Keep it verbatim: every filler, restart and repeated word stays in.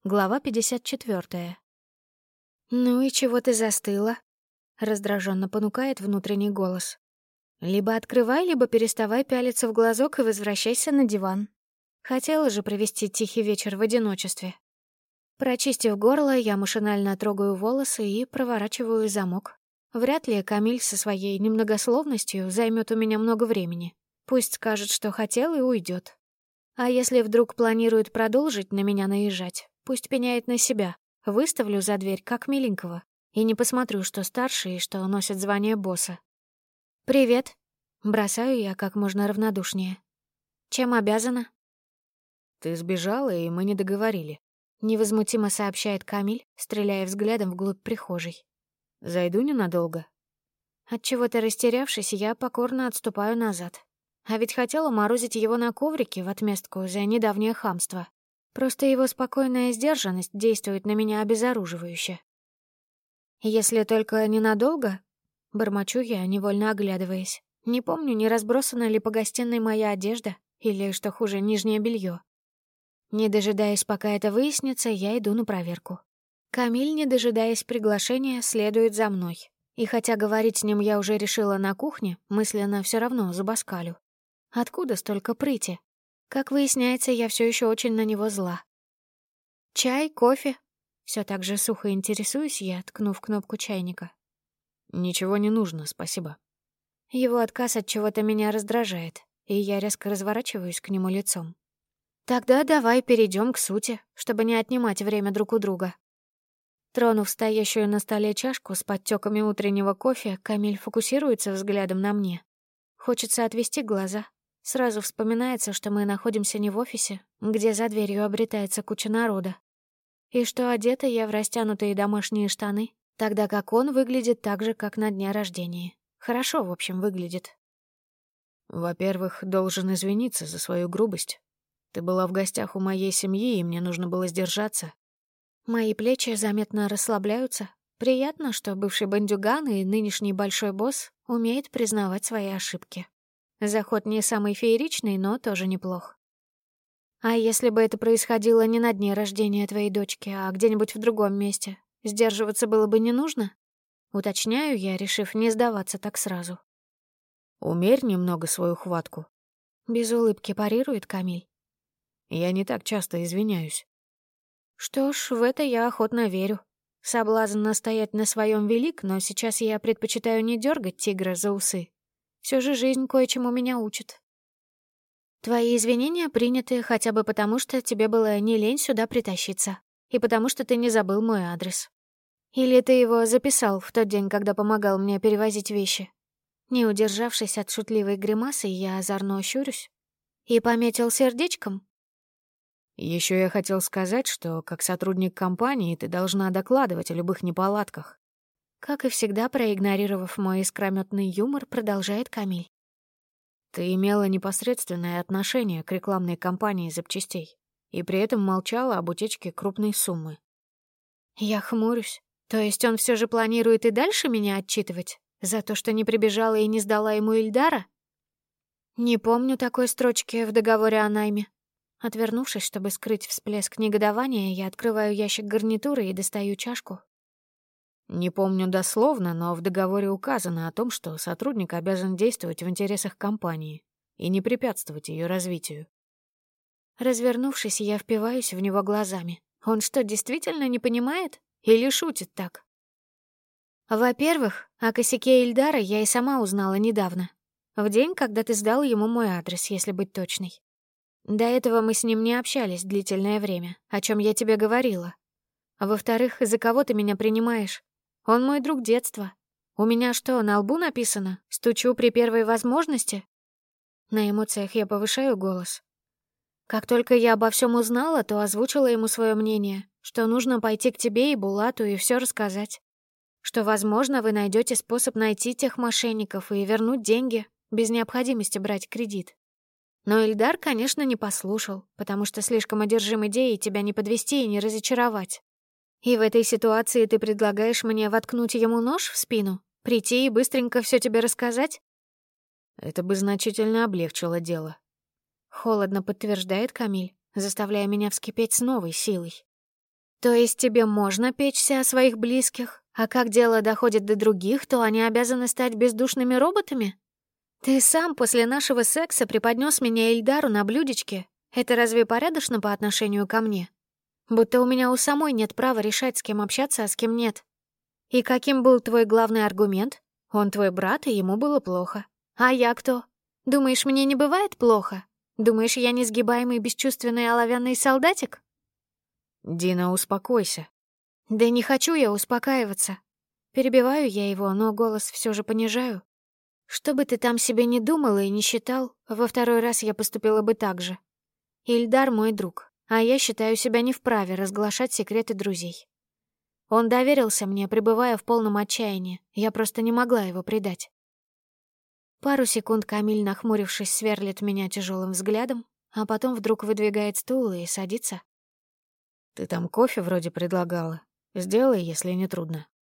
Глава пятьдесят четвёртая. «Ну и чего ты застыла?» — раздраженно понукает внутренний голос. «Либо открывай, либо переставай пялиться в глазок и возвращайся на диван. Хотела же провести тихий вечер в одиночестве». Прочистив горло, я машинально трогаю волосы и проворачиваю замок. Вряд ли Камиль со своей немногословностью займет у меня много времени. Пусть скажет, что хотел, и уйдет. А если вдруг планирует продолжить на меня наезжать, пусть пеняет на себя. Выставлю за дверь, как миленького, и не посмотрю, что старше и что носит звание босса. «Привет», — бросаю я как можно равнодушнее. «Чем обязана?» «Ты сбежала, и мы не договорили», — невозмутимо сообщает Камиль, стреляя взглядом вглубь прихожей. «Зайду ненадолго». Отчего-то растерявшись, я покорно отступаю назад. А ведь хотела морозить его на коврике в отместку за недавнее хамство. Просто его спокойная сдержанность действует на меня обезоруживающе. «Если только ненадолго», — бормочу я, невольно оглядываясь. Не помню, не разбросана ли по гостиной моя одежда или, что хуже, нижнее белье. Не дожидаясь, пока это выяснится, я иду на проверку. Камиль, не дожидаясь приглашения, следует за мной. И хотя говорить с ним я уже решила на кухне, мысленно все равно зубоскалю. Откуда столько прыти? Как выясняется, я все еще очень на него зла. «Чай, кофе?» Все так же сухо интересуюсь я, ткнув кнопку чайника. «Ничего не нужно, спасибо». Его отказ от чего-то меня раздражает, и я резко разворачиваюсь к нему лицом. «Тогда давай перейдем к сути, чтобы не отнимать время друг у друга». Тронув стоящую на столе чашку с подтеками утреннего кофе, Камиль фокусируется взглядом на мне. Хочется отвести глаза. Сразу вспоминается, что мы находимся не в офисе, где за дверью обретается куча народа. И что одета я в растянутые домашние штаны, тогда как он выглядит так же, как на дне рождения. Хорошо, в общем, выглядит. «Во-первых, должен извиниться за свою грубость. Ты была в гостях у моей семьи, и мне нужно было сдержаться». Мои плечи заметно расслабляются. Приятно, что бывший бандюган и нынешний большой босс умеет признавать свои ошибки. Заход не самый фееричный, но тоже неплох. А если бы это происходило не на дне рождения твоей дочки, а где-нибудь в другом месте, сдерживаться было бы не нужно? Уточняю я, решив не сдаваться так сразу. «Умерь немного свою хватку». Без улыбки парирует Камиль. «Я не так часто извиняюсь». Что ж, в это я охотно верю. Соблазн настоять на своем велик, но сейчас я предпочитаю не дергать тигра за усы. Все же жизнь кое-чему меня учит. Твои извинения приняты хотя бы потому, что тебе было не лень сюда притащиться, и потому что ты не забыл мой адрес. Или ты его записал в тот день, когда помогал мне перевозить вещи? Не удержавшись от шутливой гримасы, я озорно щурюсь. И пометил сердечком? Еще я хотел сказать, что, как сотрудник компании, ты должна докладывать о любых неполадках. Как и всегда, проигнорировав мой искрометный юмор, продолжает Камиль. Ты имела непосредственное отношение к рекламной кампании запчастей и при этом молчала об утечке крупной суммы. Я хмурюсь. То есть он все же планирует и дальше меня отчитывать? За то, что не прибежала и не сдала ему Ильдара? Не помню такой строчки в договоре о найме. Отвернувшись, чтобы скрыть всплеск негодования, я открываю ящик гарнитуры и достаю чашку. Не помню дословно, но в договоре указано о том, что сотрудник обязан действовать в интересах компании и не препятствовать ее развитию. Развернувшись, я впиваюсь в него глазами. Он что, действительно не понимает? Или шутит так? Во-первых, о косяке Ильдара я и сама узнала недавно. В день, когда ты сдал ему мой адрес, если быть точной. До этого мы с ним не общались длительное время, о чем я тебе говорила. А во-вторых, за кого ты меня принимаешь? Он мой друг детства. У меня что, на лбу написано? Стучу при первой возможности? На эмоциях я повышаю голос. Как только я обо всем узнала, то озвучила ему свое мнение, что нужно пойти к тебе и Булату и все рассказать. Что, возможно, вы найдете способ найти тех мошенников и вернуть деньги без необходимости брать кредит. Но Ильдар, конечно, не послушал, потому что слишком одержим идеей тебя не подвести и не разочаровать. И в этой ситуации ты предлагаешь мне воткнуть ему нож в спину, прийти и быстренько все тебе рассказать? Это бы значительно облегчило дело. Холодно подтверждает Камиль, заставляя меня вскипеть с новой силой. То есть тебе можно печься о своих близких, а как дело доходит до других, то они обязаны стать бездушными роботами? Ты сам после нашего секса преподнес меня Эльдару на блюдечке. Это разве порядочно по отношению ко мне? Будто у меня у самой нет права решать, с кем общаться, а с кем нет. И каким был твой главный аргумент? Он твой брат, и ему было плохо. А я кто? Думаешь, мне не бывает плохо? Думаешь, я несгибаемый бесчувственный оловянный солдатик? Дина, успокойся. Да не хочу я успокаиваться. Перебиваю я его, но голос все же понижаю. Что бы ты там себе не думала и не считал, во второй раз я поступила бы так же. Ильдар мой друг, а я считаю себя не вправе разглашать секреты друзей. Он доверился мне, пребывая в полном отчаянии. Я просто не могла его предать. Пару секунд Камиль, нахмурившись, сверлит меня тяжелым взглядом, а потом вдруг выдвигает стул и садится. Ты там кофе вроде предлагала. Сделай, если не трудно.